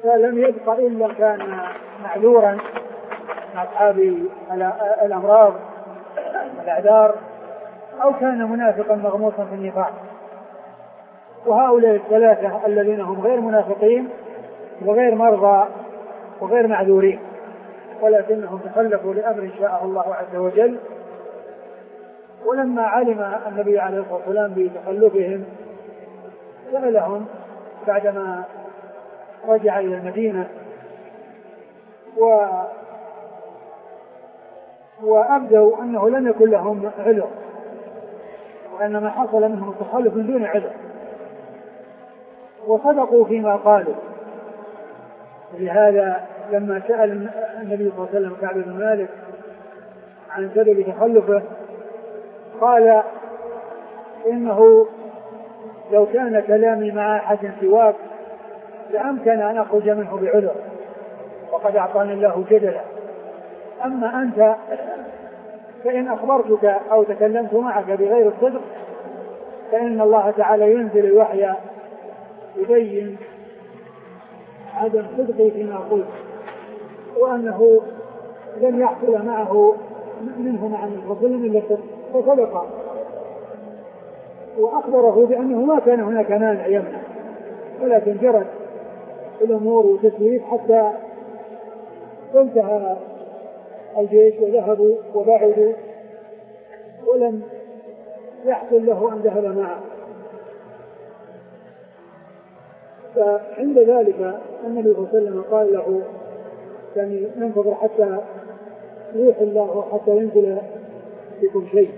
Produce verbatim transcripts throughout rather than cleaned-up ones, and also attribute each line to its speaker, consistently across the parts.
Speaker 1: فلم يبق إلا كان معذورا من أصحاب الأمراض والأعذار، أو كان منافقا مغموسا في النفاق. وهؤلاء الثلاثة الذين هم غير منافقين وغير مرضى وغير معذورين، ولكنهم تخلفوا لأمر شاءه الله عز وجل. ولما علم النبي عليه الصلاة والسلام بتخلفهم سألهم بعدما رجع إلى المدينة و وأبدوا أنه لم يكن لهم علم، وأنما حصل منهم التخلف من دون علم، وصدقوا فيما قالوا. لهذا لما سأل النبي صلى الله عليه وسلم كعب بن مالك عن سبب تخلفه قال إنه لو كان كلامي مع أحد سواك لأمكن أن أخرج منه بعذر، وقد أعطاني الله جدلا. أما أنت فإن أخبرتك أو تكلمت معك بغير الصدق فإن الله تعالى ينزل الوحي يبين عدم صدقي فيما قلت، وأنه لم يحصل معه منه مع الرسول إلا الصدق، فصدق وأخبره بأنه ما كان هناك مانع يمنع، ولكن جرت الأمور وتسويف حتى انتهى الجيش وذهبوا وبعدوا ولم يحصل له أن ذهب معه. فعند ذلك النبي صلى الله عليه وسلم قال له يعني ننتظر حتى يوحي الله وحتى ينزل بكم شيء.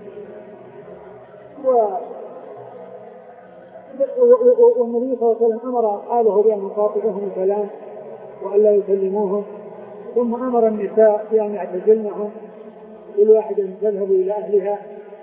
Speaker 1: والنبي صلى الله عليه وسلم أمر أصحابه بأن يقاطعوهم الكلام وأن لا يكلموهم، ثم أمر النساء بأن يعتزلنهم كل واحد أن تذهب إلى أهلها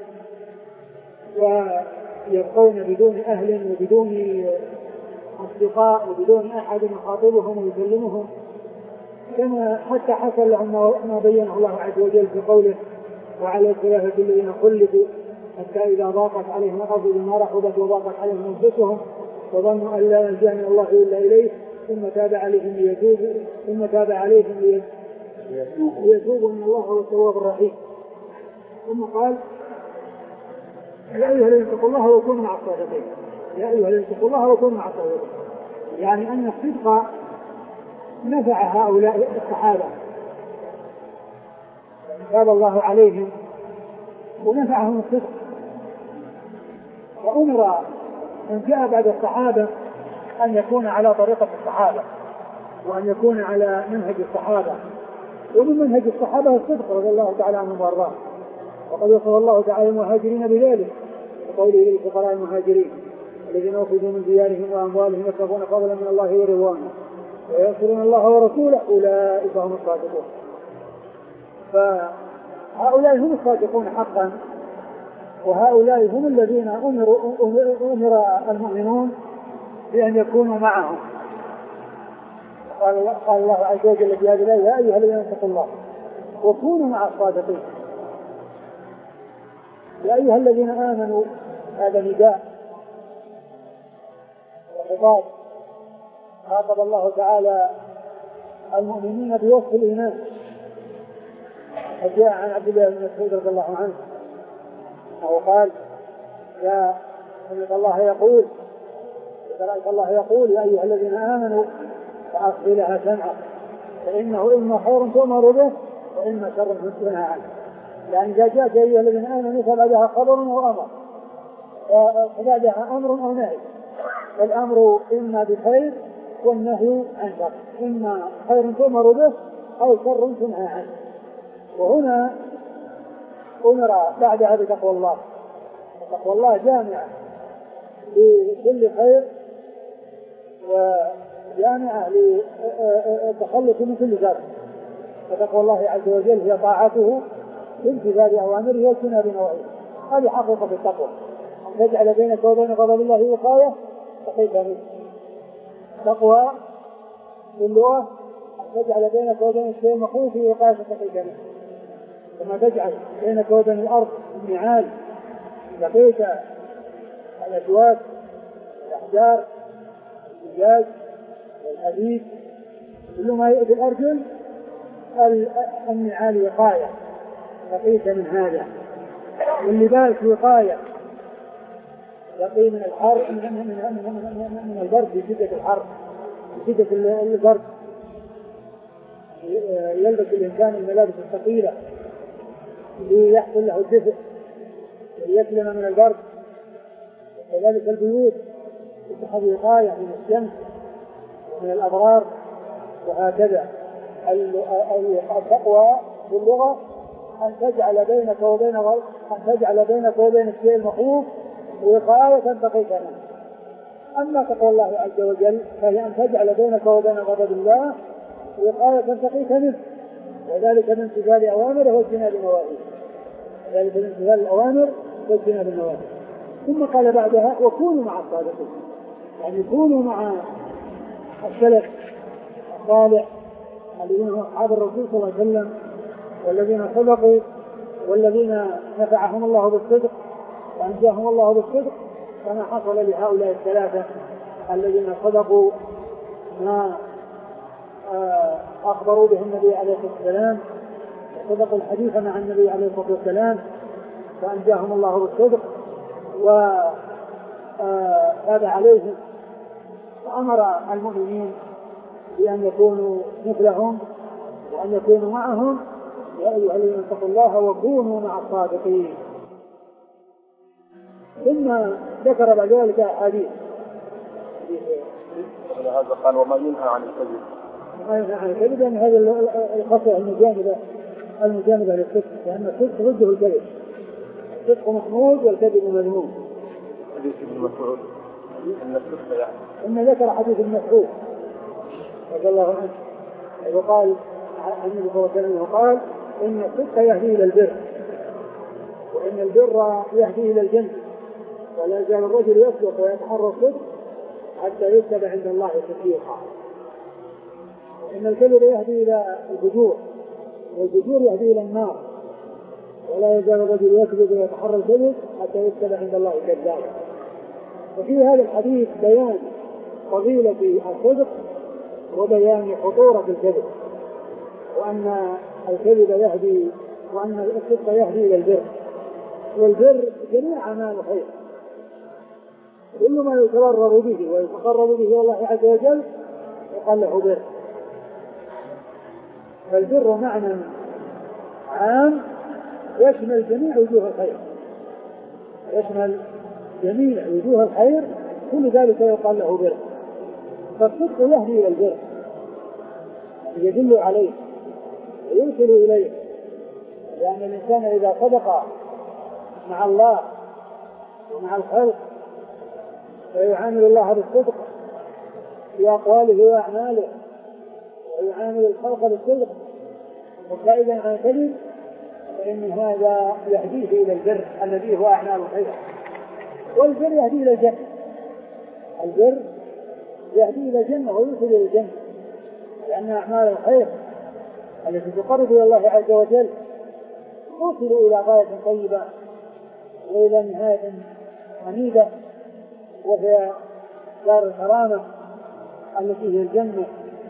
Speaker 1: ويبقون بدون أهل وبدون أصدقاء وبدون أحد يخاطبهم ويكلمهم، كما حتى حصل لهم ما بينه الله عز وجل في قوله وعلى الثلاثة الذين خلفوا حتى إذا ضاقت عليهم الأرض بما رحبت وضاقت عليهم أنفسهم وظنوا أن لا ملجأ من الله إلا إليه ثم تاب عليهم ليتوبوا ثم تاب عليهم ليتوبوا إن الله هو التواب الرحيم. ثم قال يا أيها الذين اتقوا الله وكونوا مع الصادقين، يا أيها الذين اتقوا الله وكونوا مع الصادقين، يعني أن الصدق نفع هؤلاء الصحابة تاب الله عليهم ونفعهم الصدق. وأمر من جاء بعد الصحابة أن يكون على طريقة الصحابة وأن يكون على منهج الصحابة، ومن منهج الصحابة الصدق رضي الله تعالى عنهم وارضاهم. وقد وصف الله تعالى المهاجرين بذلك وقوله للفقراء المهاجرين الذين أخرجوا من ديارهم وأموالهم يبتغون فضلا من الله ورضوانه وينصرون الله ورسوله أولئك هم الصادقون. فهؤلاء هم الصادقون حقا، وهؤلاء هم الذين أمر, أمر المؤمنون بأن يكونوا معهم. قال الله, قال الله عز وجل في هذه الآية يا أيها الذين اتقوا الله وكونوا مع الصادقين. يا أيها الذين آمنوا هذا نداء وخطاب، خاطب الله تعالى المؤمنين بوصف الإيمان. جاء عن عبد الله بن مسعود رضي الله عنه أو قال يا سمعت الله يقول سمعت الله يقول يا أيها الذين آمنوا فأصغي لها سمعك فإنه إما خير تؤمر به وإما شر تنهى عنه. يعني إذا جاءت يا أيها الذين آمنوا فبعدها خبر وأمر فبعدها أمر أو نهي، فالأمر إما بخير والنهي عن شر، إما خير تؤمر به أو شر تنهى عنه. وهنا أمر بعدها بتقوى الله، تقوى الله جامعة لكل خير وجامعة للتخلص من كل شر. فتقوى الله عز وجل هي طاعته بامتثال أوامره واجتناب نواهيه. هذه حقيقة التقوى، أن تجعل بينك وبين غضب الله وقاية تقيك منه. تقوى باللغة أن تجعل بينك وبين الشيء المخوف وقاية تقيك منه، كما تجعل بينك وبين الأرض النعال لقيت الأشواك الأحجار الزجاج والحديد كل ما يؤذي الأرجل النعال وقاية يقيك من هذا، واللباس وقاية يقي من الحر من, من, من, من البرد بشدة الحر بشدة البرد. يلبس الإنسان الملابس الثقيلة ليحصل له الدفء وليسلم من البرد. وكذلك البيوت تتخذ وقاية من الشمس ومن الأضرار. وهكذا التقوى في اللغة أن تجعل بينك وبين أن تجعل بينك وبين الشيء المخوف وقاية تقيك منه. أما تقوى الله عز وجل فهي أن تجعل بينك وبين غضب الله وقاية تقيك منه، وذلك من امتثال أوامره واجتناب نواهيه. ذلك من امتثال الأوامر واجتناب النواهي. ثم قال بعدها وكونوا مع الصادقين، يعني كونوا مع السلف الصالح الذين هم أصحاب الرسول صلى الله عليه وسلم والذين صدقوا والذين نفعهم الله بالصدق وأنجاهم الله بالصدق، كما حصل لهؤلاء الثلاثة الذين صدقوا ما أخبروا به النبي عليه الصلاة والسلام وصدقوا الحديث مع النبي عليه الصلاة والسلام فأنجاهم الله بالصدق وتاب عليهم. فأمر المؤمنين بأن يكونوا مثلهم وأن يكونوا معهم. يا أيها الذين اتقوا الله وكونوا مع الصادقين. ثم ذكر بعد ذلك أحاديث.
Speaker 2: هذا قال وما ينهى عن الكذب.
Speaker 1: ما ينهى عن الكذب أن هذا الخطأ المجانبة المجانبة للصدق، لأن الصدق ضده الكذب. الصدق محمود والكذب مذموم.
Speaker 2: حديث ابن مسعود إن الصدق يعني
Speaker 1: إن ذكر حديث ابن مسعود رضي الله عنه وقال عن النبي صلى الله عليه وسلم قال إن الصدق يهدي إلى البر وإن البر يهدي إلى الجنة ولا يزال الرجل يصدق ويتحرى الصدق حتى يكتب عند الله صديقا. إن الكذب يهدي إلى الفجور والفجور يهدي إلى النار ولا يزال الرجل يكذب ويتحرى الكذب حتى يكتب عند الله كذابا. وفي هذا الحديث بيان فضيلة الصدق وبيان خطورة الكذب، وأن الكذب يهدي وأن الصدق يهدي إلى البر، والبر جميع أعمال الخير كل ما يتقرب به ويتقرب به إلى الله عز وجل يقال له بر. فالبر معنى عام يشمل جميع وجوه الخير، يشمل جميع وجوه الخير كل ذلك يقال له بر. فالصدق يهدي إلى البر يدل عليه ويوصل إليه، لأن الإنسان إذا صدق مع الله ومع الخلق فيعامل الله بالصدق في أقواله وأعماله ويعامل الخلق بالصدق وبعيدا عن الكذب، فإن هذا يهديه إلى البر الذي هو أعمال الخير. والبر يهدي إلى الجنة، البر يهدي إلى الجنة ويوصل إلى الجنة، لأن أعمال الخير التي تقرب إلى الله عز وجل توصل إلى غاية طيبة وإلى نهاية حميدة وهي دار الكرامة التي هي الجنة.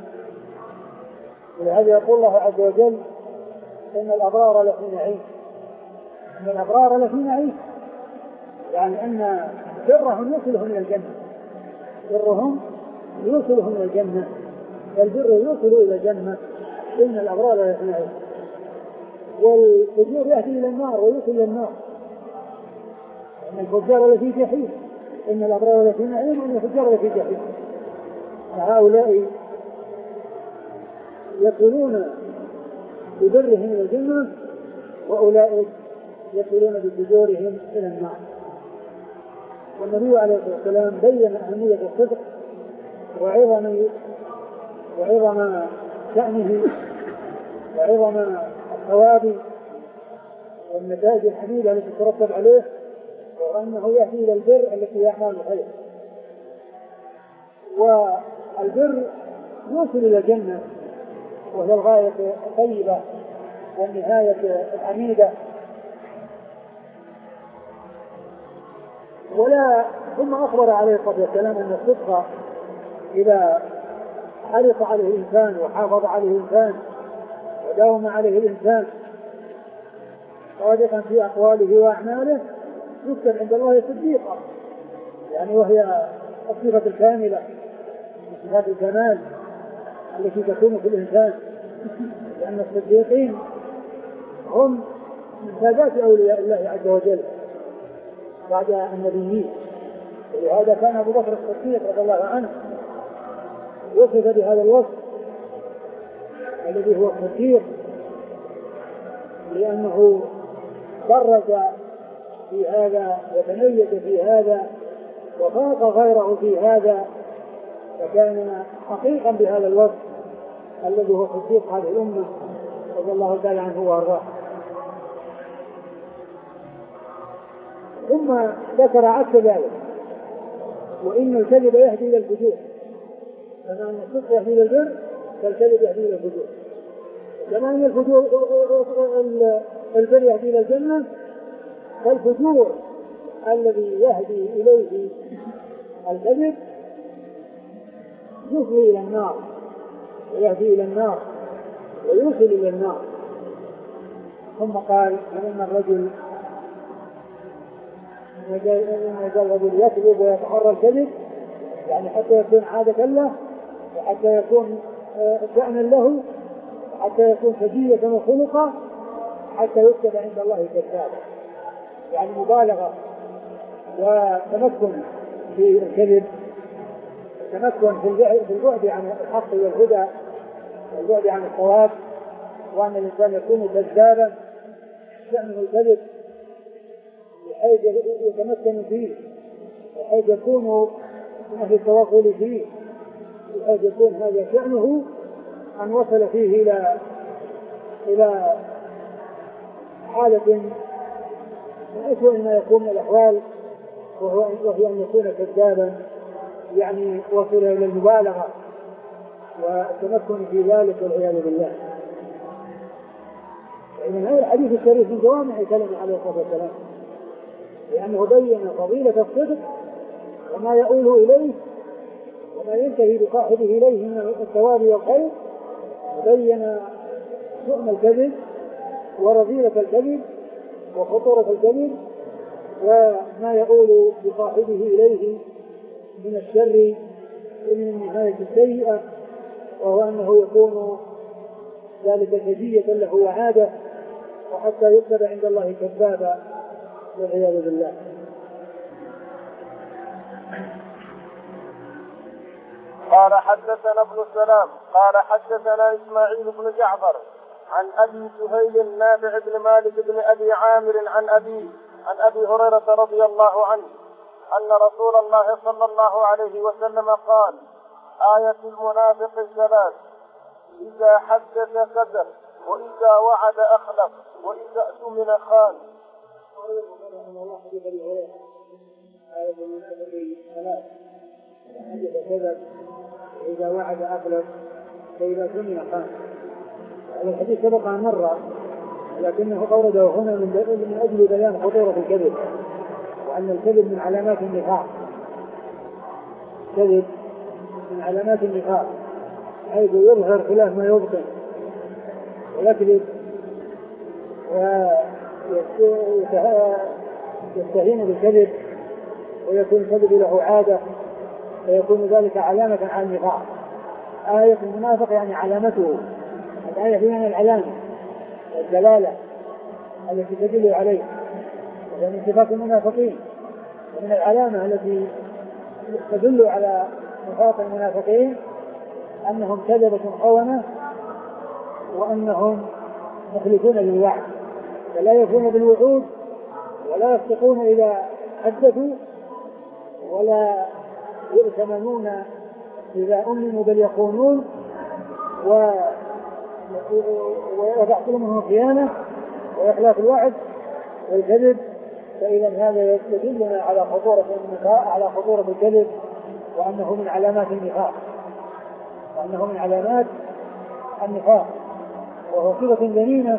Speaker 1: ولهذا يقول الله عز وجل إن الأبرار لفي نعيم، إن الأبرار لفي نعيم، يعني أن برهم يوصلهم إلى الجنة، برهم يوصلهم إلى الجنة، والبر يوصل إلى الجنة. إن الأبرار لفي نعيم، والفجور يهدي إلى النار ويوصل إلى النار. إن الفجار لفي جحيم، إن الأبرار لفي نعيم وإن الفجار لفي جحيم. فهؤلاء يصلون ببرهم إلى الجنة وأولئك يصلون بفجورهم إلى النار. والنبي عليه الصلاة والسلام بين أهمية الصدق وعظم وعظم شأنه وعظم الثواب والنتائج الحميدة التي تترتب عليه، وأنه يهدي إلى البر التي هي أعمال الخير. والبر يوصل إلى الجنة وهي الغاية الطيبة والنهاية الحميدة. ولا ثم أخبر عليه الصلاة والسلام أن الصدق إذا حرص عليه الإنسان وحافظ عليه الإنسان وداوم عليه الإنسان صادقا في أقواله وأعماله يكتب عند الله صديقا، يعني وهي الصفة الكاملة من صفات الكمال التي تكون في الإنسان، لأن الصديقين هم من سادات أولياء الله عز وجل بعد النبيين. ولهذا كان أبو بكر الصديق رضي الله عنه وصف بهذا الوصف الذي هو الصديق، لأنه برز في هذا وتميز في هذا وفاق غيره في هذا، فكان حقيقا بهذا الوصف الذي هو صديق هذه الأمة رضي الله تعالى عنه وارضاه. ثم ذكر عكس ذلك، وإن الكذب يهدي إلى الفجور، كما أن الصدق يهدي إلى البر فالكذب يهدي إلى الفجور، كما أن الفجور البر يهدي إلى الجنة فالفجور الذي يهدي إليه الكذب يفضي إلى النار ويهدي إلى النار ويوصل إلى النار. ثم قال أن الرجل إن الرجل يكذب ويتحرى الكذب، يعني حتى يكون عادة له وحتى يكون شأنا له وحتى يكون سجية وخلقا حتى يكتب عند الله كذابا، يعني مبالغة وتمكن في الكذب، تمكن في البعد عن الحق والهدى والبعد عن الصواب، وأن الإنسان يكون كذابا شأنه الكذب بحيث يتمكن فيه، بحيث يكون من أهل التوغل فيه، بحيث يكون هذا شأنه أن وصل فيه إلى إلى حالة من أسوأ ما يكون من الأحوال، وهي أن يكون كذابا، يعني وصل إلى المبالغة والتمكن في ذلك والعياذ بالله. يعني هذا الحديث الشريف من جوامع كلمة عليه الصلاة والسلام، لأنه بين فضيلة الصدق وما يؤول إليه وما ينتهي بصاحبه إليه من الثواب والخير، وبين شؤم الكذب ورذيلة الكذب وخطورة الكذب وما يؤول بصاحبه إليه من الشر ومن النهاية السيئة، وهو أنه يكون ذلك سجية له وعادة وحتى يكتب عند الله كذابا والعياذ بالله.
Speaker 2: قال حدثنا ابن السلام قال حدثنا إسماعيل بن جعفر عن أبي سهيل نافع بن مالك بن أبي عامر عن أبي عن أبي هريرة رضي الله عنه أن رسول الله صلى الله عليه وسلم قال: آية المنافق ثلاث: إذا حدث كذب، وإذا وعد أخلف، وإذا اؤتمن خان.
Speaker 1: آية المنافق ثلاث: حدث كذب، وإذا وعد أخلف، وإذا اؤتمن خان. هذا الحديث سبق عن مرة، لكنه أورده هنا من أجل بيان خطورة الكذب، وأن الكذب من علامات النفاق. كذب من علامات النفاق، حيث يظهر خلاف ما يبطن ويكذب ويستهين بالكذب ويكون الكذب له عادة، فيكون ذلك علامة على النفاق. آية المنافق يعني علامته، الآية فيها العلامة والدلالة التي تدل عليه، وهي من صفات المنافقين، ومن العلامة التي تدل على نفاق المنافقين أنهم كذبة خونة، وأنهم مخلفون للوعد، فلا يفون بالوعود ولا يصدقون إذا حدثوا، ولا يؤتمنون إذا أمنوا بل يخونون، ويحصل منهم الخيانة وإخلاف الوعد والكذب. فإذا هذا يدلنا على خطورة النفاق، على خطورة الكذب، وأنه من علامات النفاق، وأنه من علامات النفاق، وهو صفة ذميمة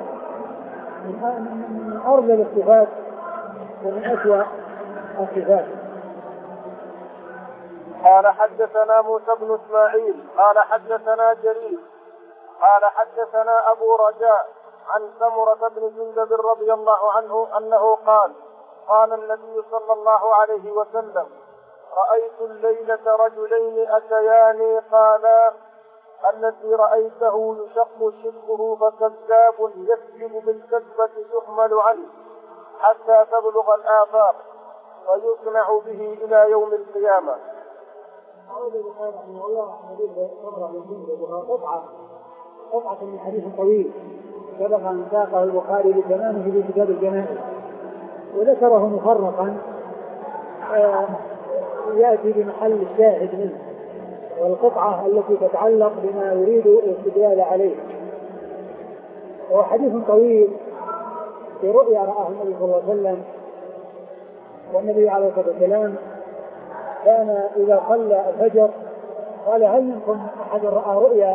Speaker 1: من أرذل الصفات ومن أسوأ الصفات.
Speaker 2: قال حدثنا موسى بن اسماعيل قال حدثنا جرير قال حدثنا ابو رجاء عن سمرة بن جندب رضي الله عنه انه قال قال النبي صلى الله عليه وسلم رأيت الليلة رجلين أتياني قالا الذي رأيته يشق شقه فكذاب يكذب بالكذبة تحمل عنه حتى تبلغ الآفاق ويصنع به إلى يوم القيامة.
Speaker 1: قال البخاري رحمه الله حديث صبرة بن جندب وهو قطعة قطعة من حديث طويل سبق أن ساقه البخاري بتمامه في كتاب الجنائز وذكره مفرقا آه يأتي بمحل الشاهد منه والقطعة التي تتعلق بما يريد الاستدلال عليه. وهو حديث طويل في رؤيا رآه النبي صلى الله عليه وسلم، والنبي عليه الصلاة والسلام كان إذا صلى الفجر قال هل منكم أحد رأى رؤيا؟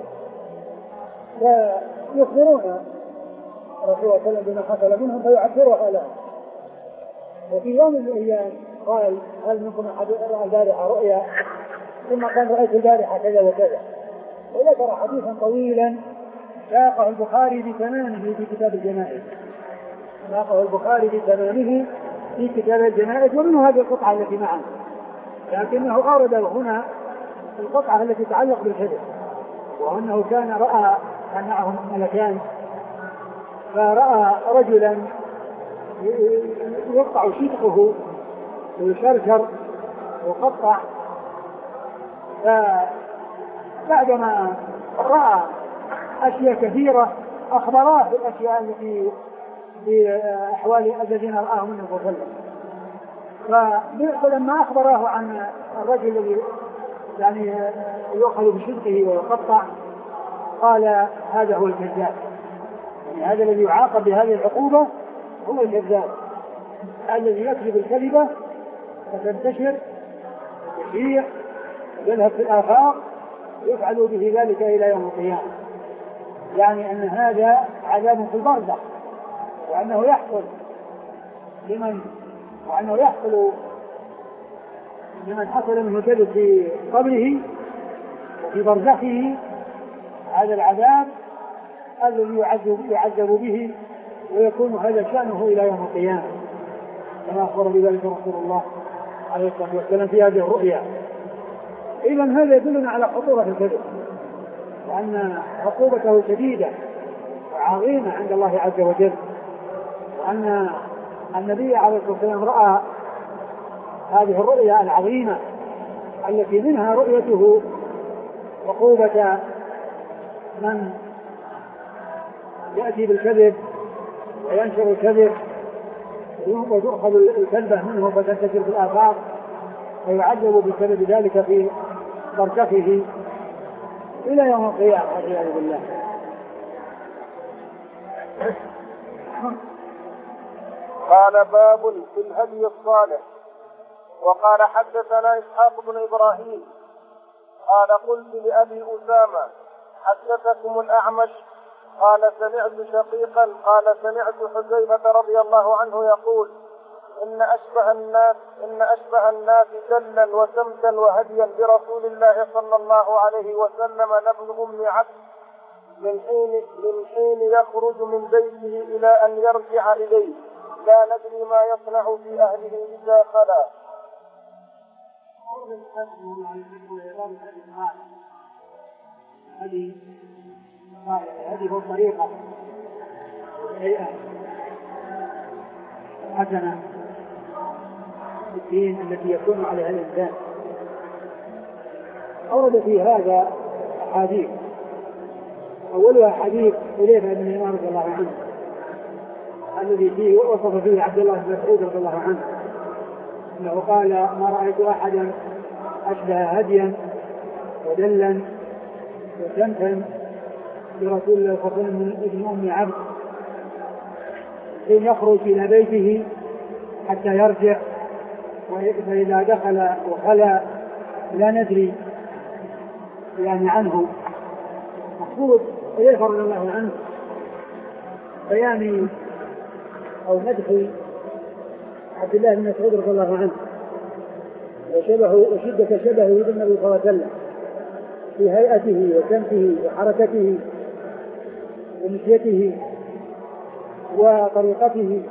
Speaker 1: فيخبرون رسول الله صلى الله عليه وسلم بما حصل منهم فيعبرها له. وفي يوم من الأيام قال هل منكم أحد رأى البارحة رؤيا؟ ثم قال رأيت البارحة كذا وكذا، وذكر حديثا طويلا ساقه البخاري بتمامه في كتاب الجنائز ساقه البخاري بتمامه في كتاب الجنائز ومنه هذه القطعة التي معنا، لكنه أورد هنا القطعة التي تتعلق بالحدث، وأنه كان رأى كان معهم ملكان فرأى رجلا يقطع شدقه ويشرشر وقطع، فبعدما رأى أشياء كثيرة أخبراه بالأشياء التي في أحوال الذين رآهم من الرسول، فلما أخبراه عن الرجل الذي يعني يؤخذ بشدقه ويقطع قال هذا هو الكذاب، يعني هذا الذي يعاقب بهذه العقوبة هو الكذاب الذي يكذب الكذبة فتنتشر وتشيع ويذهب في الآفاق يفعل به ذلك إلى يوم القيامة. يعني أن هذا عذاب في البرزخ، وأنه يحصل لمن وأنه يحصل لمن حصل منه الكذب في قبره وفي برزخه هذا العذاب الذي يعذب, يعذب به ويكون هذا شأنه إلى يوم القيامة كما أخبر بذلك رسول الله عليه الصلاة والسلام في هذه الرؤيا. إذن هذا يدلنا على خطورة الكذب وأن عقوبته شديدة وعظيمة عند الله عز وجل، وأن النبي عليه الصلاة والسلام رأى هذه الرؤيا العظيمة التي منها رؤيته عقوبة من يأتي بالكذب وينشر الكذب وتؤخذ الكذبة منه فتنتشر في الآفاق ويعذب بسبب ذلك في برزخه إلى يوم القيامة والعياذ بالله.
Speaker 2: قال باب في الهدي الصالح. وقال حدثنا إسحاق بن إبراهيم قال قلت لأبي أسامة حدثكم الأعمش قال سمعت شقيقا قال سمعت حذيفة رضي الله عنه يقول إن أشبه الناس إن أشبه الناس دلا وسمتا وهديا برسول الله صلى الله عليه وسلم لابن أم عبد من حين من حين يخرج من بيته إلى أن يرجع إليه لا ندري ما يصنع في أهله إذا خلا.
Speaker 1: هذه هذه الطريقة هيئة حسنة الدين التي يكون عليها الإنسان. أورد في هذا أحاديث، أولها حديث حذيفة بن اليمان رضي الله عنه الذي فيه وصف فيه عبد الله بن مسعود رضي الله عنه أنه قال ما رأيت أحدا أشبه هديا ودلا وسمتا برسول الله صلى الله عليه وسلم من ابن أم عبد حين يخرج إلى بيته حتى يرجع، فإذا دخل وخلى لا ندري يعني عنه. مقصود حذيفة رضي الله عنه بيان أو مدح عبد الله بن مسعود رضي الله عنه، وشبه وشدة شبهه بالنبي صلى الله عليه وسلم في هيئته وسمته وحركته ومشيته وطريقته،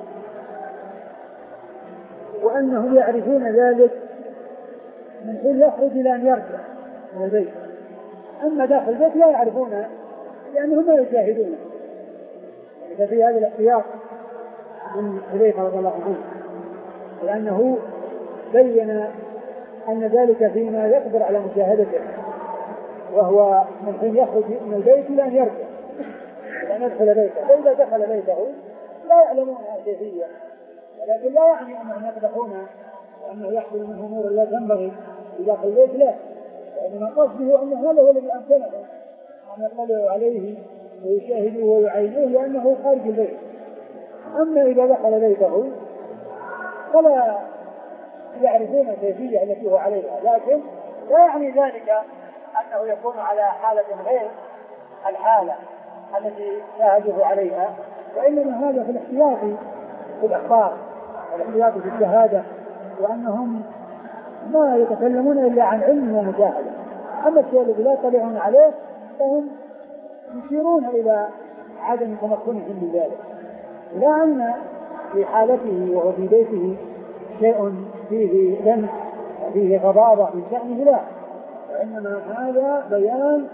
Speaker 1: وأنهم يعرفون ذلك من حين يخرج إلى أن يرجع من البيت. أما داخل البيت لا يعرفون لأنهم لا يشاهدون. ففي هذا الاحتياط من حذيفة رضي الله عنه، لأنه بين أن ذلك فيما يقدر على مشاهدته، وهو من حين يخرج من البيت إلى أن يرجع وأن يدخل بيته. فإذا دخل بيته لا يعلمون كيفية، ولكن لا يعني أنهم يقدحون وأنه يحصل منه أمور لا تنبغي في داخل البيت، لا، وإنما قصده أن هذا هو الذي أمكنهم أن يطلعوا عليه ويشاهدوه ويعينوه لأنه خارج البيت. أما إذا دخل بيته فلا يعرفون الكيفية التي هو عليها، لكن لا يعني ذلك أنه يكون على حالة غير الحالة التي شاهدوه عليها، وإنما هذا في الاحتياط في الأخبار والاحتياط في الشهادة، وأنهم ما يتكلمون إلا عن علم ومشاهدة. أما الشيء الذي لا يطلعون عليه فهم يشيرون إلى عدم تمكنهم من ذلك، لا أن في حالته وهو في بيته شيء فيه لمس فيه غضاضة من شأنه، لا، وإنما هذا بيان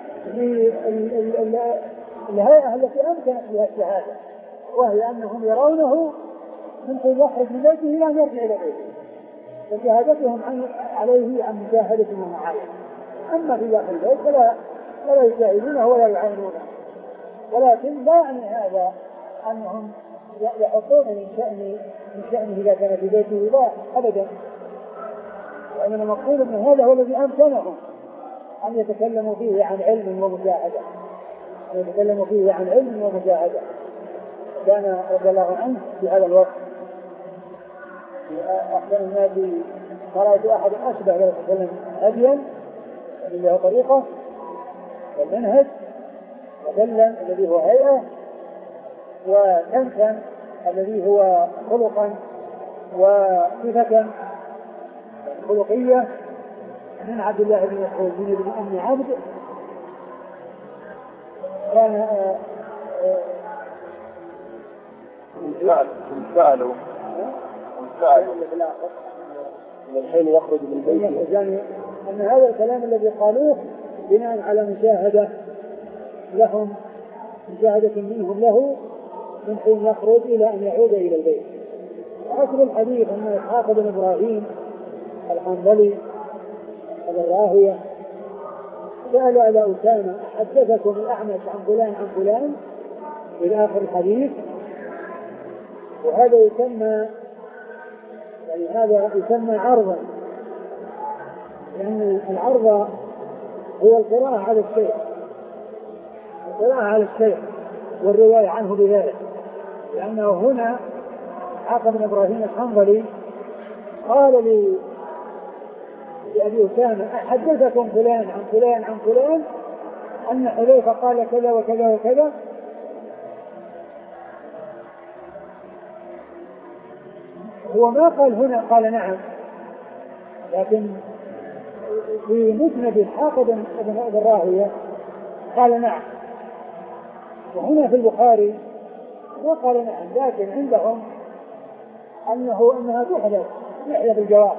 Speaker 1: للهيئة التي أمكنت بها الشهادة، وهي أنهم يرونه من حين يخرج من بيته إلى أن يرجع إلى بيته، فشهادتهم عليه عن مشاهدة ومعاينة. أما في داخل البيت فلا ولا يشاهدونه ولا يعينونه، ولكن لا يعني هذا أنهم يحطون من شأن من شأنه إذا كان في بيته، لا أبدا، وإنما المقصود أن هذا هو الذي أمكنهم أن يتكلموا فيه عن علم ومشاهدة، أن يتكلموا فيه عن علم ومشاهدة. كان رضي الله عنه في هذا الوقت أحسن الناس، فرأيت أحد أشبه له يتكلم هديا الذي له طريقة والمنهج، وسلم الذي هو هيئة، وكنسا الذي هو خلقا وصفة خلقية، من عبد الله بن مسعود بن أم عبد. كان
Speaker 2: سألوا سألوا من الحين يخرج من بيته،
Speaker 1: يعني أن هذا الكلام الذي قالوه بناء على مشاهدة لهم، مشاهدة منهم له من حين يخرج إلى أن يعود إلى البيت. أصل الحديث أن إسحاق بن إبراهيم الحنظلي الراهية سأل على أسامة حدثكم الأعمش عن فلان عن فلان إلى آخر الحديث، وهذا يسمى يعني هذا يسمى عرضا، لأن يعني العرض هو القراءة على الشيء، القراءة على الشيء والرواية عنه بذلك، لأنه هنا إسحاق بن إبراهيم الحنظلي قال لي لأبي أسامة أحدثكم فلان عن فلان عن فلان أن حذيفة قال كذا وكذا وكذا، هو ما قال هنا قال نعم، لكن في مسند إسحاق بن راهويه قال نعم، وهنا في البخاري ما قال نعم، لكن عندهم أنه أنها تحدث يحدث الجواب،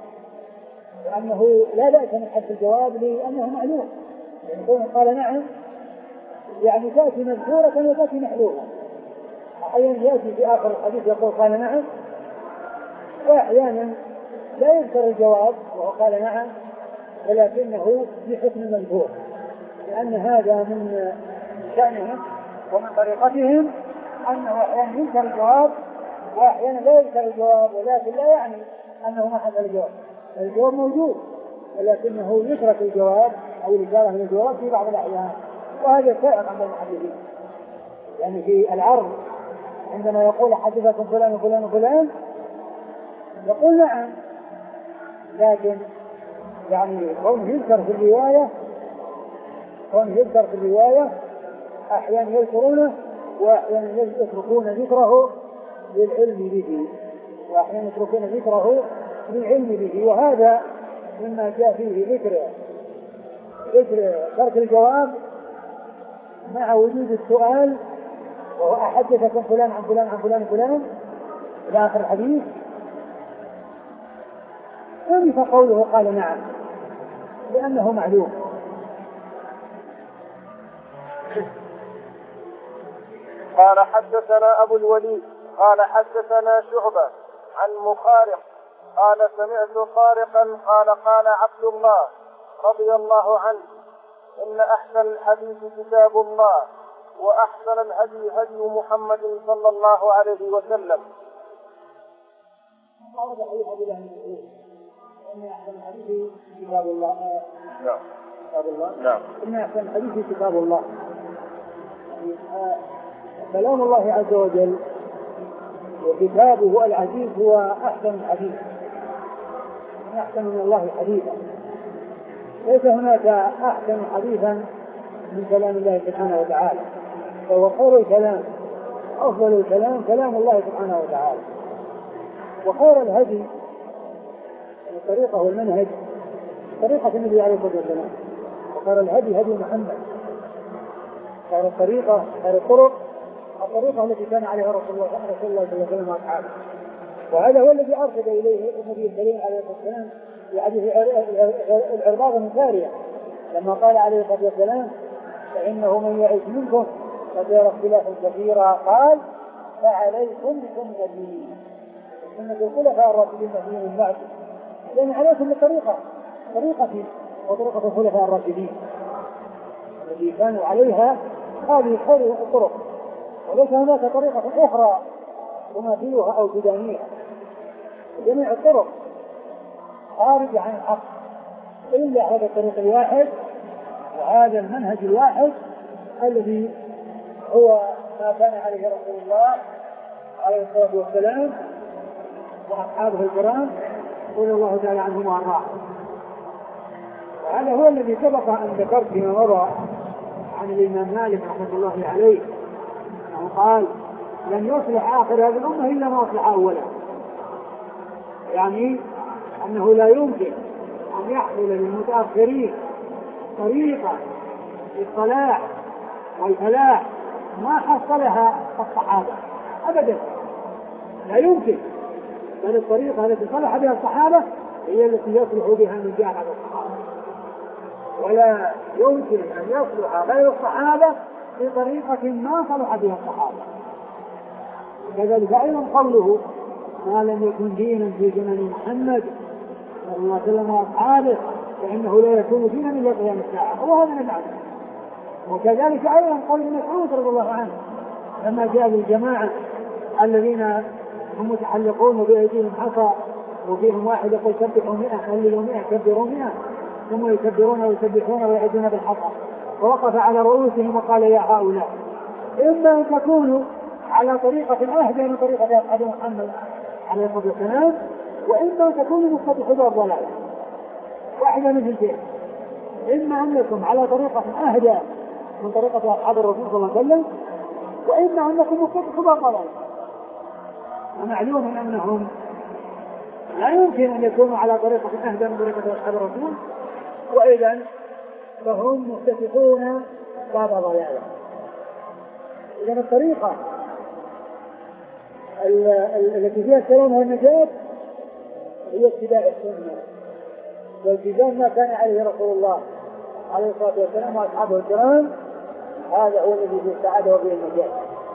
Speaker 1: لأنه لا بأس من حذف الجواب لأنه معلوم، يعني قال نعم يعني تأتي مذكورة وتأتي محلولة، أحيانا يأتي في آخر الحديث يقول قال نعم، وأحيانا لا يذكر الجواب وهو قال نعم، ولكنه في حكم المذكور، لأن هذا من شأنهم ومن طريقتهم أنه أحيانا يذكر الجواب وأحيانا لا يذكر الجواب، ولكن لا يعني أنه ما حصل الجواب، الجواب موجود ولكنه يترك الجواب أو الإجابة من الجواب في بعض الأحيان، وهذا سائر عند المحدثين. يعني في العرض عندما يقول حدثكم فلان وفلان وفلان يقول نعم، لكن يعني كونه يذكر في الرواية كونه يذكر في الرواية أحيانا يذكرونه وأحيانا يتركون ذكره للعلم به، وأحيانا يتركون ذكره للعلم به. وهذا مما جاء فيه ذكر ذكر ترك الجواب مع وجود السؤال، وهو أحدثكم فلان عن فلان عن فلان فلان إلى آخر الحديث. ثم قوله قال نعم لأنه معلوم.
Speaker 2: قال حدثنا أبو الوليد قال حدثنا شعبة عن مخارق قال سمعت خارقا قال قال عبد الله رضي الله عنه إن أحسن الحديث كتاب الله وأحسن الهدي هدي محمد صلى الله عليه وسلم.
Speaker 1: إن أحسن الحديث كتاب الله.
Speaker 2: نعم.
Speaker 1: كتاب الله.
Speaker 2: نعم.
Speaker 1: إن أحسن الحديث كتاب الله. كلام الله عز وجل وكتابه العزيز هو أحسن الحديث، أحسن من الله حديثا. ليس هناك أحسن حديثا من كلام الله سبحانه وتعالى، فهو خير الكلام أفضل الكلام كلام الله سبحانه وتعالى. وخير الهدي الطريقة والمنهج طريقة النبي عليه الصلاة والسلام، وخير الهدي هدي محمد. خير الطريقة خير الطرق الطريقة التي كان عليها رسول الله صلى الله عليه وسلم وأصحابه، وهذا هو الذي أرشد إليه النبي الكريم عليه الصلاة والسلام في حديث العرباض بن سارية لما قال عليه الصلاة والسلام فإنه من يعيش منكم فسيرى اختلافا كثيرا، قال فعليكم بسنتي سنة الخلفاء الراشدين من بعد، لأن عليكم بالطريقة طريقتي وطريقة الخلفاء الراشدين الذي كانوا عليها، هذه خير الطرق، وليس هناك طريقة أخرى تماثلها أو تدانيها. جميع الطرق خارج عن الحق إلا هذا الطريق الواحد وهذا المنهج الواحد الذي هو ما كان عليه رسول الله عليه الصلاة والسلام وأصحابه الكرام رضي الله تعالى عنهم وأرضاهم. وهذا هو الذي سبق أن ذكرت فيما مضى عن الإمام مالك رحمة الله عليه أنه قال لن يصلح آخر هذه الأمة إلا ما أصلح أولا، يعني أنه لا يمكن أن يحصل للمتأخرين طريقة للصلاح والفلاح ما حصلها الصحابة أبدا، لا يمكن، بل الطريقة التي صلح بها الصحابة هي التي يصلح بها من جاء على الصحابة، ولا يمكن أن يصلح غير الصحابة بطريقة ما صلح بها الصحابة. كذلك أيضا قوله ما لم يكن دينا في زمن محمد صلى الله عليه وسلم وأصحابه فإنه لا يكون دينا إلا قيام الساعة، وهذا من العدل. وكذلك أيضا قول ابن مسعود رضي الله عنه لما جاء الجماعة الذين هم متحلقون بأيديهم حصى وفيهم واحد يقول سبحوا مئة هللوا مئة كبروا مئة ثم يكبرون ويسبحون ويعدون بالحصى، ووقف على رؤوسهم وقال يا هؤلاء إما أن تكونوا على طريقة أهدى من طريقة أصحاب محمد عليه الصلاة والسلام، وإما أن تكونوا مفتحوا الضلال، واحدة من الاثنين، إما أنكم على طريقة أهدى من طريقة أصحاب الرسول صلى الله عليه وسلم، وإما أنكم مفتحوا الضلال. ومعلوم أنهم لا يمكن أن يكونوا على طريقة أهدى من طريقة أصحاب الرسول، وإذا فهم مفتحون باب ضلاله. إذا الطريقة التي فيها السلام والنجاة هي اتباع السنة والتزام ما كان عليه رسول الله عليه الصلاة والسلام وأصحابه الكرام، هذا هو الذي فيه السعادة وفيه النجاة.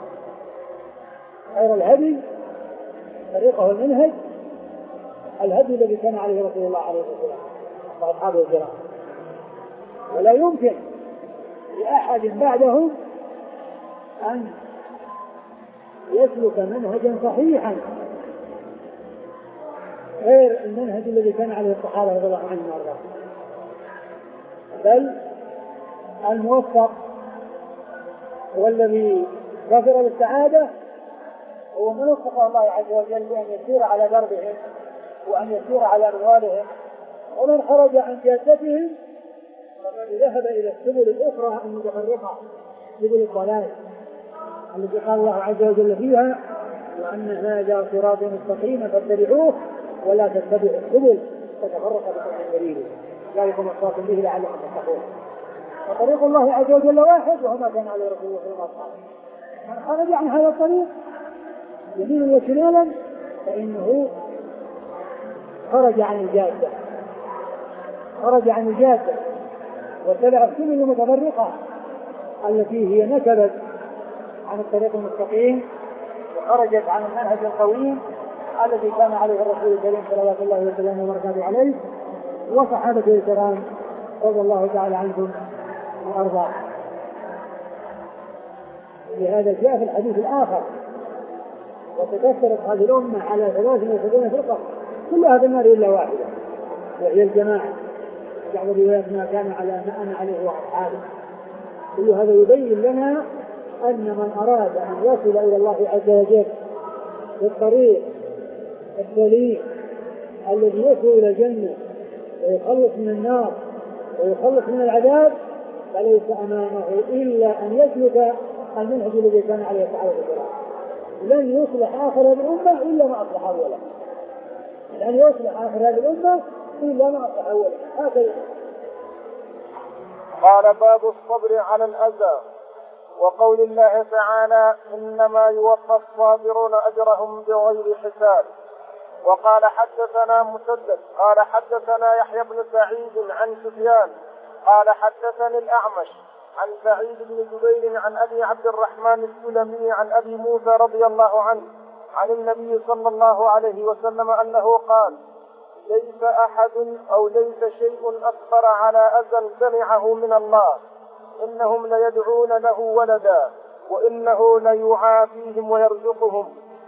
Speaker 1: خير الهدي طريقه المنهج الهدي الذي كان عليه رسول الله عليه الصلاة والسلام وأصحابه الكرام، ولا يمكن لأحد بعدهم أن يسلك منهجا صحيحا غير المنهج الذي كان عليه الصحابة رضي الله عنهم وارضاهم، بل الموفق والذي ظفر بالسعادة هو من وفق الله عز وجل بأن يسير على دربهم وأن يسير على أموالهم، ومن خرج عن جادتهم فقد ذهب إلى السبل الأخرى المتفرقة سبل الضلال التي قال الله عز وجل فيها وأن هذا صراط مستقيم فاتبعوه ولا تتبعوا السبل فتفرق بكم عن سبيله ذلكم وصاكم به لعلكم تتقون. وطريق الله عز وجل واحد وهو ما كان عليه رسول الله صلى الله عليه وسلم. من خرج عن هذا الطريق يمينا وشمالا فإنه خرج عن الجادة خرج عن الجادة واتبع السبل المتفرقة التي هي نكبت عن الطريق المستقيم وخرجت عن المنهج القويم الذي كان عليه الرسول الكريم صلى الله عليه وسلم وبركاته عليه وصحابته الكرام رضي الله تعالى عنهم وارضاهم. لهذا جاء في الحديث الآخر وتكثرت هذه الأمة على ثلاث وسبعين فرقة كلها في النار إلا واحدة وهي الجماعة. بعض الروايات ما كان على ما أنا عليه وأصحابه. كل هذا يبين لنا أن من أراد أن يصل إلى الله عز وجل بالطريق السليم الذي يصل إلى الجنة ويخلص من النار ويخلص من العذاب فليس أمامه إلا أن يسلك المنهج الذي كان عليه الصحابة الكرام. لن يصلح آخر هذه الأمة إلا ما أصلح أولا. لن يصلح آخر هذه الأمة إلا ما أصلح أولا. هكذا.
Speaker 2: قال باب الصبر على الأذى وقول الله تعالى إنما يوفى الصابرون أجرهم بغير حساب. وقال حدثنا مسدد قال حدثنا يحيى بن سعيد عن سفيان قال حدثني الأعمش عن سعيد بن جبير عن أبي عبد الرحمن السلمي عن أبي موسى رضي الله عنه عن النبي صلى الله عليه وسلم أنه قال ليس أحد أو ليس شيء أكبر على أذى سمعه من الله إنهم ليدعون له ولدا وإنه ليعافيهم ويرزقهم.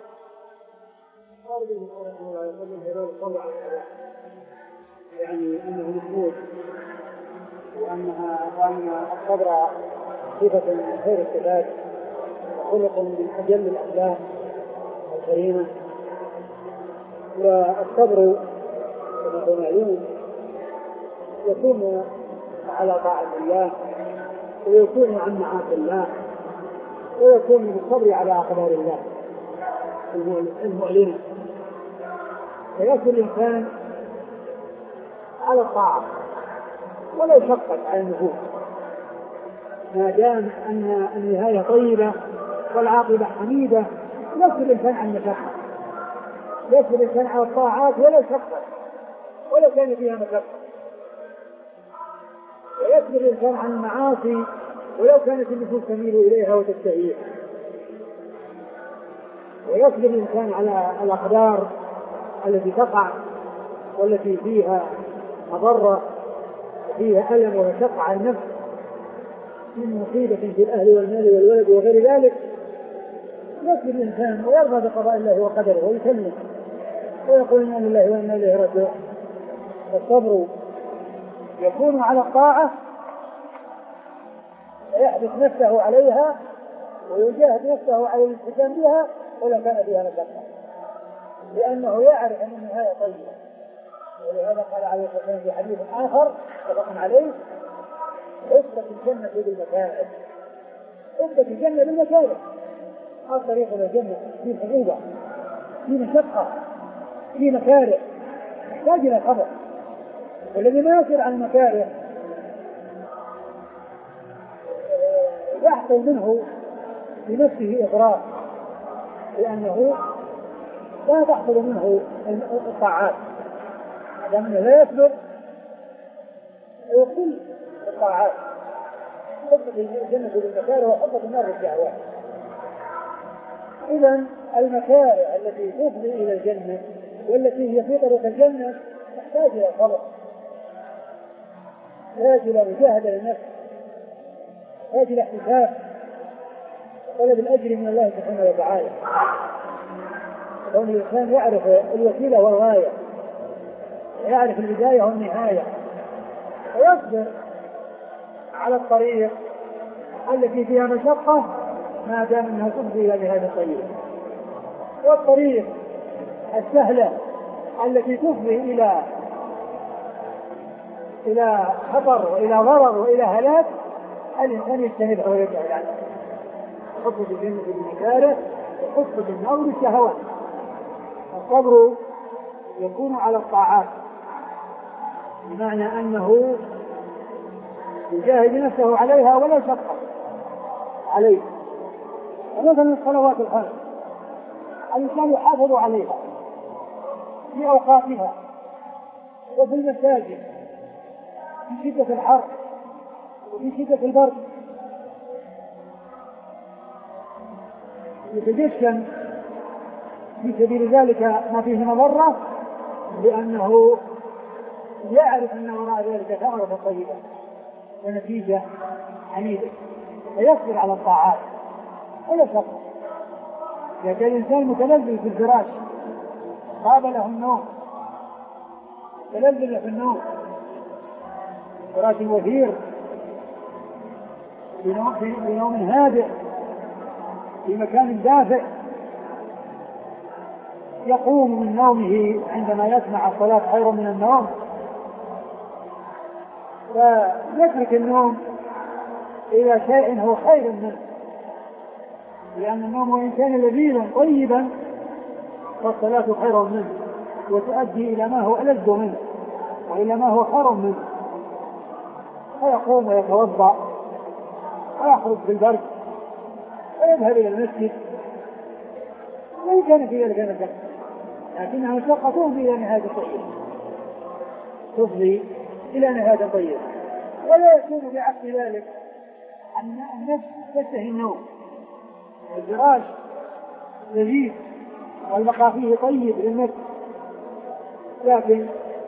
Speaker 1: يعني أنه مفروض وأنها وأن الصبر صفة من خير الصفات وخلق من أجل الأخلاق الكريمة. والصبر كما هو معلوم يكون على طاعة الله ويكون عن معاصي الله ويكون بالصبر على أقدار الله المؤلمة. فيصبر الإنسان على الطاعة ولو شقت على النفوس ما دام أن النهاية طيبة والعاقبة حميدة. يصبر الإنسان عن المشقة يصبر الإنسان على الطاعات ولو شقت ولو كان فيها مشقة ويصبر الإنسان عن المعاصي ولو كانت النفوس تميل إليها وتستهيئها ويصبر الإنسان على الأقدار التي تقع والتي فيها مضرة وفيها ألم ومشقة على النفس من مصيبة في الأهل والمال والولد وغير ذلك. يصبر الإنسان ويرضى بقضاء الله وقدره ويسلم ويقول إنا لله وإنا إليه راجعون. الصبر يكون على الطاعة ويحبس نفسه عليها ويجاهد نفسه على الالتزام بها ولو كان فيها مشقة لأنه يعرف أن النهاية طيبة. ولهذا قال عليه الصلاة والسلام في حديث آخر اتفق عليه حفظت الجنة بالمكاره حفظت الجنة بالمكاره. الطريق إلى الجنة في صعوبة في مشقة في مكاره يحتاج إلى صبر. والذي ما يصير عن المكاره يحصل منه بنفسه إضرار لأنه لا تحصل منه الطاعات لأنه لا يصبر ويقل الطاعات. حفظ الجنة بالمكاره وحفظ النار بالشهوات. إذن المكاره التي تفضي إلى الجنة والتي هي في طريق الجنة تحتاج إلى صبر تحتاج إلى مجاهدة للنفس تحتاج إلى احتساب طلب الأجر من الله سبحانه وتعالى. كون الإنسان يعرف الوسيلة والغاية يعرف البداية والنهاية ويصبر على الطريق التي فيها مشقة ما دام أنها تفضي إلى نهاية الطريق. والطريق السهلة التي تفضي إلى إلى خطر وإلى ضرر وإلى هلاك الإنسان يجتنبها ويبعد عنها. حفظ الجنة بالمكاره وحفظ النار بالشهوات. الصبر يكون على الطاعات، بمعنى أنه يجاهد نفسه عليها ولا يشقق عليه. مثلا الصلوات الخمس الإنسان يحافظ عليها في أوقاتها وفي المساجد في شدة الحر وفي شدة البرد، يتجشم في سبيل ذلك ما فيه مضرة، لأنه يعرف أن وراء ذلك ثمرة طيبة ونتيجة حميدة، فيصبر على الطاعات ولا شك. إذا كان الإنسان متلذذ في الفراش قابله النوم، متلذذ في النوم فراش وثير بنوم هادئ في مكان دافئ، يقوم من نومه عندما يسمع الصلاة خير من النوم، فيترك النوم إلى شيء هو خير منه، لأن النوم وإن كان لذيذا طيبا فالصلاة خير منه وتؤدي إلى ما هو ألذ منه وإلى ما هو خير منه. فيقوم ويتوضأ ويخرج في البرد ويذهب إلى المسجد، وإن كان في ذلك مشقة لكنها مشقة تفضي إلى نهاية طيبة، تفضي إلى نهاية طيبة. ولا يكون بعكس ذلك أن النفس تشتهي النوم، الفراش لذيذ والبقاء فيه طيب للنفس، لكن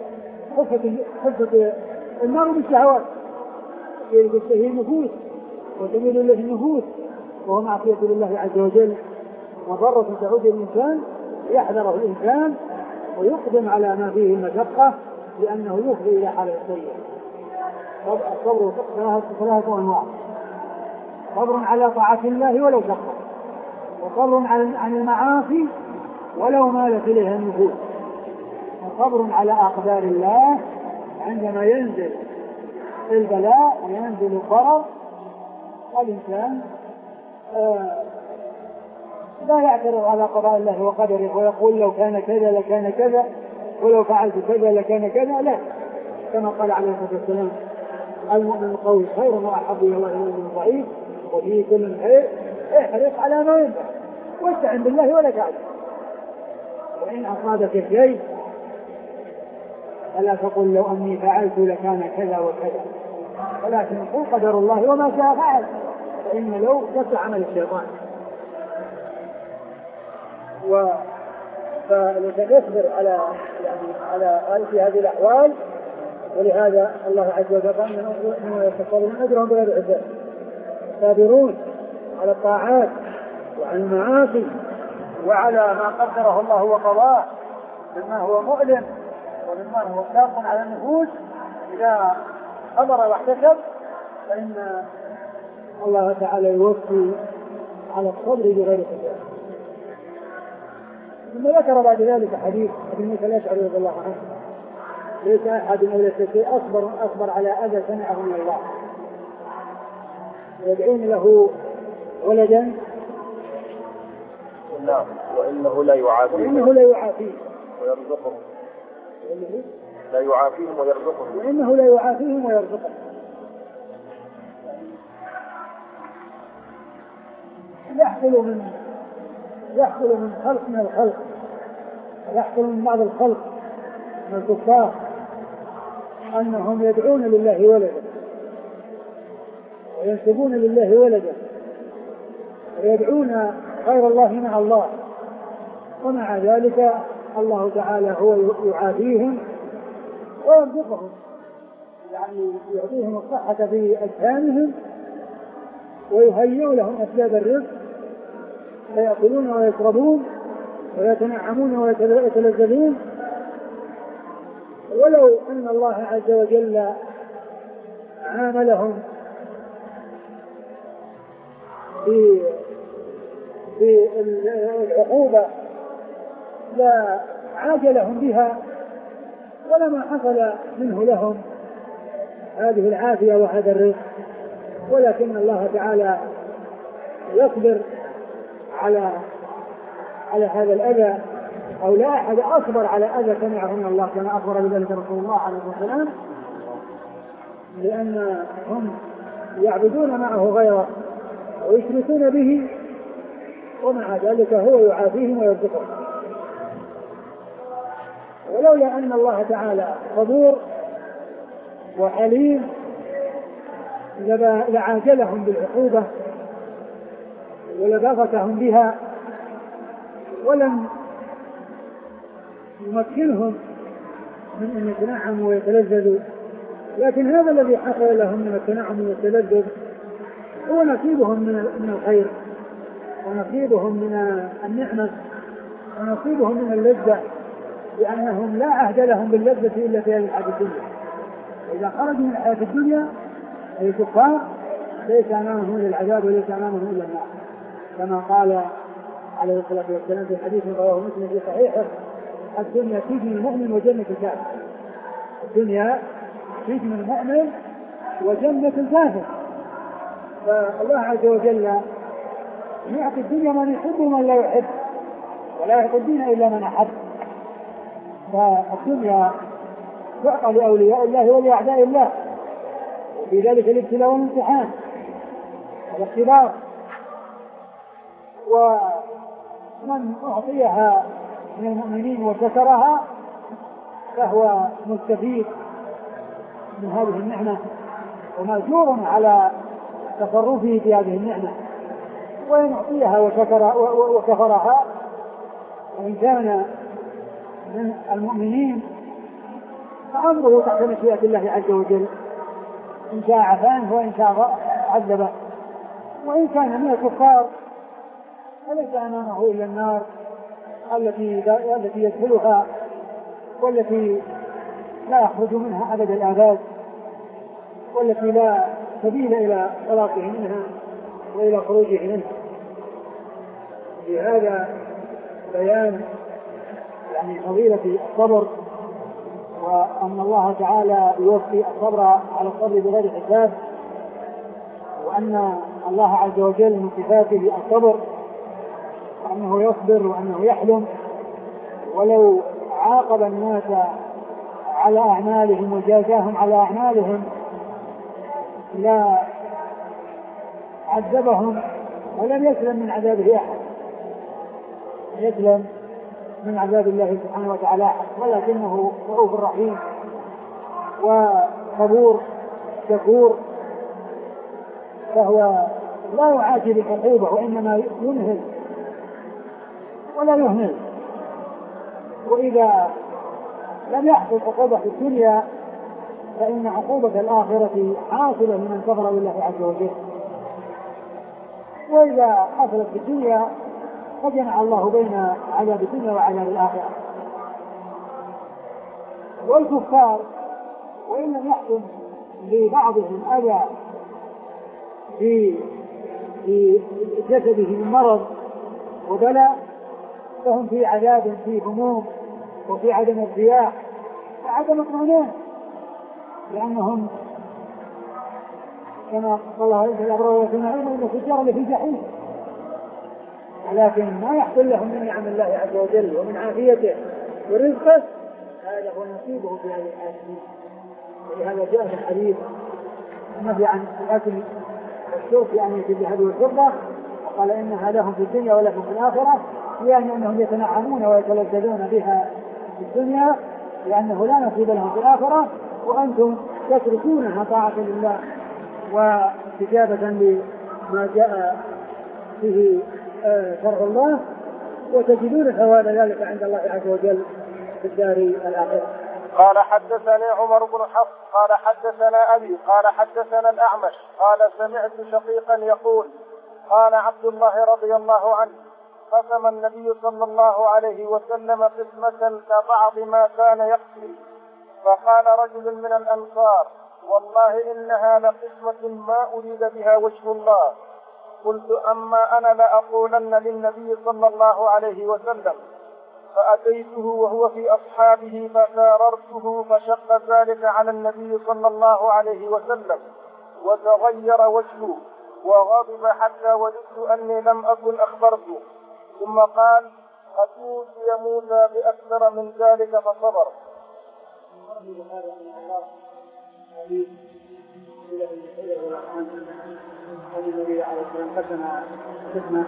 Speaker 1: خفة النار بالشهوات تشتهي النفوس وتميل إليه النفوس، وهو معصية لله عز وجل مضرة تعود الإنسان، يحذره الإنسان ويقدم على ما فيه المشقة لأنه يفضي إلى حال الطيب. الصبر ثلاثة أنواع: صبر على طاعة الله ولو شقة، وصبر عن المعاصي ولو مالت إليها النفوس، وصبر على أقدار الله عندما ينزل البلاء وينزل الضرر، والإنسان آه لا يعترض على قضاء الله وقدره ويقول لو كان كذا لكان كذا ولو فعلت كذا لكان كذا، لا، كما قال عليه الصلاة والسلام: المؤمن القوي خير وأحب إلى الله من المؤمن الضعيف، وفيه كل خير، احرص على ما ينفع واستعن بالله ولا تعجز، وإن أصابك شيء فلا تقل لو أني فعلت لكان كذا وكذا، ولكن قل قدر الله وما شاء فعل، فإن لو تسع عمل الشيطان. فنصبر على يعني على في هذه الأحوال، ولهذا الله عز وجل قال إنما يتصابون أجرهم بغير حساب، صابرون على الطاعات وعلى المعاصي وعلى ما قدره الله وقضاه مما هو مؤلم ومما هو شاق على النفوس. إذا أمر واحتسب فإن الله تعالى يوصي على الصبر بغير حساب. ثم ذكر بعد ذلك حديث ابي موسى الاشعري رضي الله عنه: ليس احد من الشيء اصبر اصبر على اذى سمعه من الله، يدعون له ولدا
Speaker 2: نعم وانه لا يعافيه
Speaker 1: وانه لا يعافيه
Speaker 2: ويرزقهم لا يعافيهم ويرزقهم
Speaker 1: وانه لا يعافيهم ويرزقهم. يحصل من يحصل من خلق من الخلق، يحصل من بعض الخلق من الكفار أنهم يدعون لله ولدا وينسبون لله ولدا ويدعون غير الله مع الله، ومع ذلك الله تعالى هو يعافيهم ويرزقهم، يعني يعطيهم الصحة في أجسامهم ويهيئ لهم أسباب الرزق، فيأكلون ويشربون ويتنعمون ويتلذذون. ولو أن الله عز وجل عاملهم بالعقوبة لا عاجلهم بها ولما حصل منه لهم هذه العافية وهذا الرزق، ولكن الله تعالى يصبر على على هذا الأذى أو لا أحد أصبر على أذى سمعه من الله كما أخبر بذلك رسول الله عليه الصلاة والسلام، لأن هم يعبدون معه غيره ويشركون به، ومع ذلك هو يعافيهم ويرزقهم. ولولا أن الله تعالى صبور وحليم لعاجلهم بالعقوبة ولباغتهم بها، ولم يمكنهم من أن يتنعموا ويتلذذوا. لكن هذا الذي حصل لهم من التنعم والتلذذ هو نصيبهم من الخير، ونصيبهم من النعمة، ونصيبهم من اللذة، لأنهم لا عهد لهم باللذة إلا في هذه الحياة الدنيا. إذا خرجوا من الحياة الدنيا أي كفار ليس أمامهم إلا العذاب وليس أمامهم إلا النار، كما قال عليه الصلاة والسلام في الحديث رواه مسلم في صحيحه: الدنيا سجن المؤمن وجنة الكافر. الدنيا سجن المؤمن وجنة الكافر. فالله عز وجل يعطي الدنيا من يحب ومن لا يحب، ولا يعطي الدين إلا من أحب. فالدنيا تعطى لأولياء الله ولأعداء الله، وفي ذلك الابتلاء والامتحان والاختبار. ومن أعطيها من المؤمنين وشكرها فهو مستفيد من هذه النعمة ومأجور على تصرفه في هذه النعمة. وإن أعطيها وشكر وكفرها وإن كان من المؤمنين فأمره تحت مشيئة الله عز وجل، إن شاء عفانه وإن شاء عذبه. وإن كان من الكفار فليس أمامه إلا النار التي التي يدخلها والتي لا يخرج منها أبد الآباد، والتي لا سبيل إلى خلاصه منها وإلى خروجه منها. بهذا بيان يعني فضيلة الصبر، وأن الله تعالى يوفي الصبر على الصبر بغير حساب، وأن الله عز وجل من صفاته الصبر، وأنه يصبر وأنه يحلم. ولو عاقب الناس على أعمالهم وجازاهم على أعمالهم لا عذبهم ولم يسلم من عذابه أحد، يسلم من عذاب الله سبحانه وتعالى، ولكنه رؤوف رحيم وصبور شكور، فهو لا يعاجل العقوبة وإنما ينهل ولا يهمل. وإذا لم يحصل عقوبة في الدنيا فإن عقوبة الآخرة حاصلة لمن كفر بالله عز وجل. وإذا حصلت في الدنيا فجمع الله بين عذاب الدنيا وعذاب الآخرة. والكفار وإن لم يحصل لبعضهم أذى في في جسده من مرض وبلاء فهم في عذاب، في هموم وفي عدم ارتياح وعدم اطمئنان، لأنهم كما قال الله عليه الأبرار وفي نعيم إن الفجار لفي جحيم. ولكن ما يحصل لهم من نعم الله عز وجل ومن عافيته ورزقه هذا هو نصيبه في هذه الحياة. ولهذا جاء في الحديث النهي عن الأكل والشرب في أنية الذهب والفضة، وقال إنها لهم في الدنيا ولكم في الآخرة، يعني أنهم يتنعمون ويتلذذون بها في الدنيا لأنه لا نصيب لهم في الآخرة، وأنتم تتركونها طاعة لله واستجابة لما جاء فيه شرع الله، وتجدون ثواب ذلك عند الله عز وجل في الدار الآخرة.
Speaker 2: قال حدثني عمر بن حفص قال حدثنا أبي قال حدثنا الأعمش قال سمعت شقيقا يقول قال عبد الله رضي الله عنه قسم النبي صلى الله عليه وسلم قسمة كبعض ما كان يقسم، فقال رجل من الأنصار والله إنها لقسمة ما أريد بها وجه الله. قلت أما أنا لأقولن للنبي صلى الله عليه وسلم، فأتيته وهو في أصحابه فكاررته فشق ذلك على النبي صلى الله عليه وسلم وتغير وجهه وغضب حتى وددت أني لم أكن أخبرته. ثم قال قد أوتي موسى بأكثر من ذلك فصبر.
Speaker 1: النبي عليه السلام قسم قسمة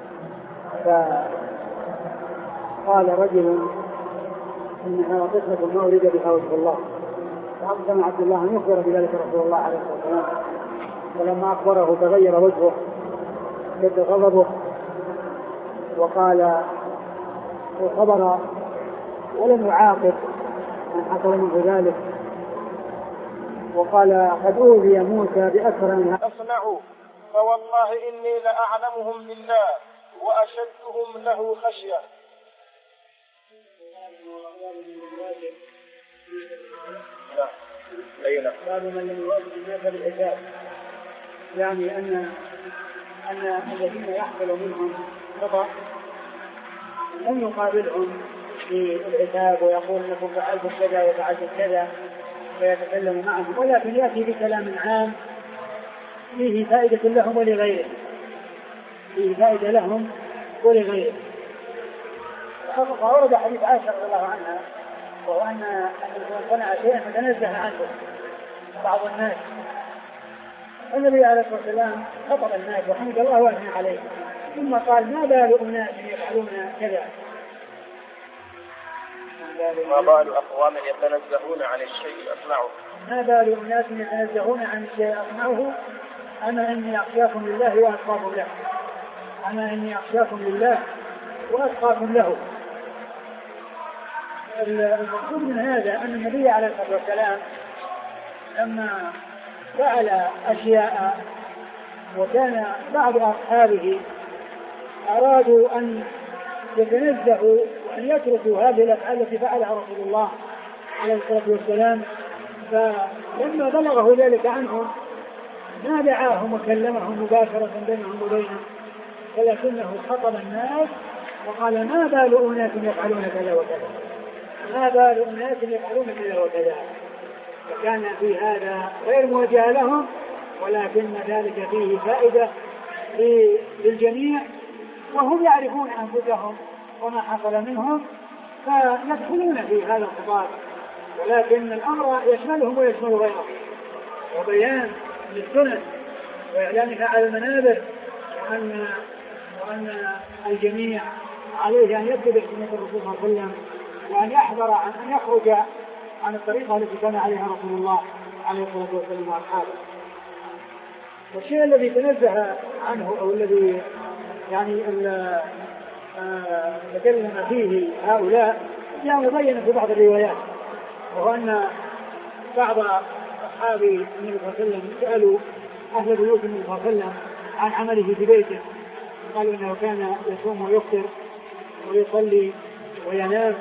Speaker 1: فقال رجل إنها قسمة ما أريد بها وجه الله، فأقسم عبد الله أن يخبر بذلك رسول الله عليه الصلاة والسلام، فلما أخبره تغير وجهه اشتد غضبه وقال وصبر ولم يعاقب من حصل منه ذلك، وقال قد أوذي موسى بأكثر من هذا
Speaker 2: أصنعوا فوالله إني لأعلمهم بالله وأشدهم له خشية.
Speaker 1: باب من لم يواجه الناس بالحساب، يعني أن أن الذين يحصل منهم خطأ لم يقابلهم في الحساب ويقول لكم فعلتم كذا وفعلتم كذا ويتكلم معهم، ولكن يأتي بكلام عام فيه فائدة لهم ولغيرهم، فيه فائدة لهم ولغيرهم. فورد حديث عائشة رضي الله عنها وهو أن الإنسان صنع شيئا فتنزه عنه بعض الناس، النبي عليه الصلاة والسلام خطب الناس وحمد الله وأثنى عليه، ثم قال ما بال أناس يفعلون كذا،
Speaker 2: ما بال أقوام يتنزهون عن الشيء أصنعه،
Speaker 1: ما بال أناس يتنزهون عن الشيء أصنعه، أما إني أخشاكم لله وأتقاكم له، أما إني أخشاكم لله وأتقاكم له. المقصود من هذا أن النبي عليه الصلاة والسلام لما فعل أشياء وكان بعض أصحابه أرادوا أن يتنزهوا وأن يتركوا هذه الأفعال التي فعلها رسول الله عليه الصلاة والسلام، فلما بلغه ذلك عنهم ما دعاهم وكلمهم مباشرة بينهم وبينه، ولكنه خطب الناس وقال ما بال أناس يفعلون كذا وكذا، ما بال أناس يفعلون كذا وكذا، فكان في هذا غير موجه لهم، ولكن ذلك فيه فائدة للجميع، وهم يعرفون أنفسهم وما حصل منهم فيدخلون في هذا الخطاب، ولكن الأمر يشملهم ويشمل غيرهم، وبيان للسنن وإعلانها على المنابر، وأن وأن الجميع عليه أن يتبع سنة الرسول صلى الله عليه وسلم، وأن يحذر عن أن يخرج عن الطريقة التي كان عليها رسول الله عليه الصلاة والسلام وأصحابه. والشيء الذي تنزه عنه أو الذي يعني تكلم فيه هؤلاء جاء مبين في بعض الروايات، وهو أن بعض أصحاب النبي صلى الله عليه وسلم سألوا أهل بيوت النبي صلى الله عليه وسلم عن عمله في بيته، قالوا إنه كان يصوم ويفطر ويصلي وينام،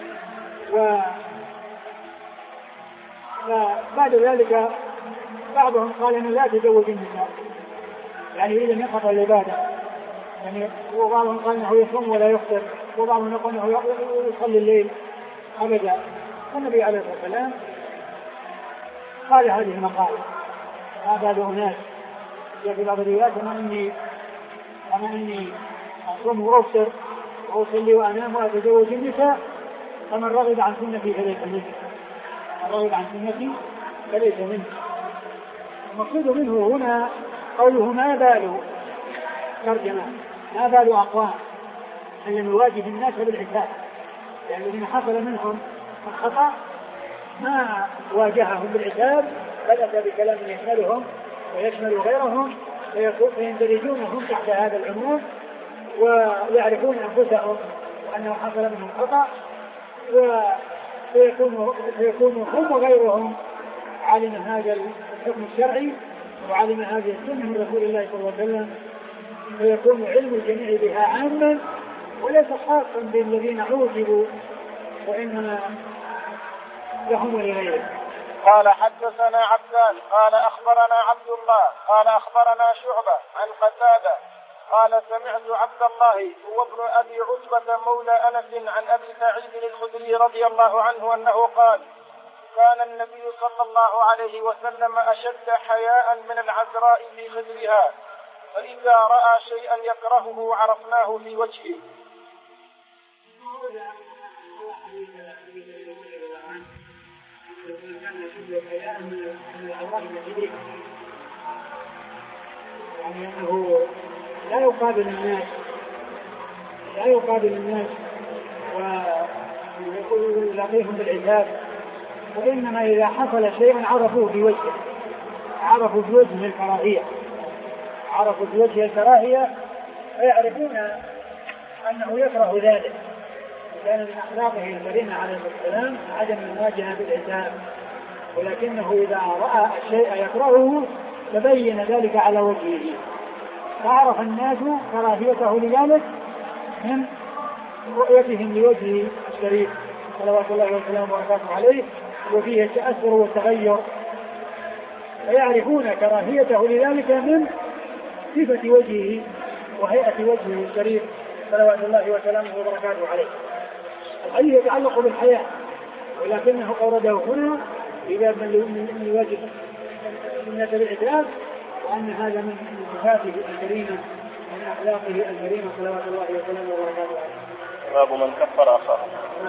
Speaker 1: وبعد ذلك بعضهم قال إنه لا تزوج النساء، يعني إذا نقض العبادة، يعني وبعضهم قال إنه يصوم ولا يفطر، وبعضهم قال إنه يصلي الليل أبدا. النبي عليه الصلاة والسلام قال هذه المقالة ما بال أناس، في بعض الروايات أنا إني أنا إني أصوم وأفطر وأصلي وأنام وأتزوج النساء، فمن رغب عن سنتي فليس مني، من رغب عن سنتي فليس مني. المقصود منه هنا قوله ما بال ترجمة ما بال أقوام أن يواجه الناس بالحساب، يعني الذين حصل منهم الخطأ ما واجههم بالعتاب، بل أتى بكلام يشملهم ويشمل غيرهم، فيندرجون هم تحت هذا العموم ويعرفون أنفسهم وأنه حصل منهم خطأ، ويكونوا هم وغيرهم علم هذا الحكم الشرعي وعلم هذه السنة من رسول الله صلى الله عليه وسلم، فيكون علم الجميع بها عاما وليس خاصا بالذين عوجبوا، وإنما لهم ولغيرهم.
Speaker 2: قال حدثنا عبدان قال أخبرنا عبد الله قال أخبرنا شعبة عن قتادة قال سمعت عبد الله هو ابن أبي عتبة مولى أنس عن أبي سعيد الخدري رضي الله عنه أنه قال كان النبي صلى الله عليه وسلم أشد حياء من العذراء في خدرها، فإذا رأى شيئا يكرهه عرفناه في وجهه.
Speaker 1: يعني أنه لا يقابل الناس لا يقابل الناس ويلاقيهم بالعتاب، وإنما إذا حصل شيء عرفوه بوجهه عرفوا بوجه الكراهية عرفوا بوجه الكراهية فيعرفون أنه يكره ذلك. كان من أخلاقه الكريمة عليه السلام عدم المواجهة بالعتاب، ولكنه إذا رأى الشيء يكرهه تبين ذلك على وجهه، فعرف الناس كراهيته لذلك من رؤيتهم لوجهه الشريف صلوات الله وسلامه وبركاته عليه، وفيه التأثر والتغير، فيعرفون كراهيته لذلك من صفة وجهه وهيئة وجهه الشريف صلوات الله وسلامه وبركاته عليه. الحديث يتعلق بالحياة، ولكنه أورده هنا إذا من وجه من الإعتراف، وأن هذا من صفاته الكريمة ومن أخلاقه الكريمة صلوات الله وسلامه وبركاته عليه.
Speaker 2: باب من كفر أخاه.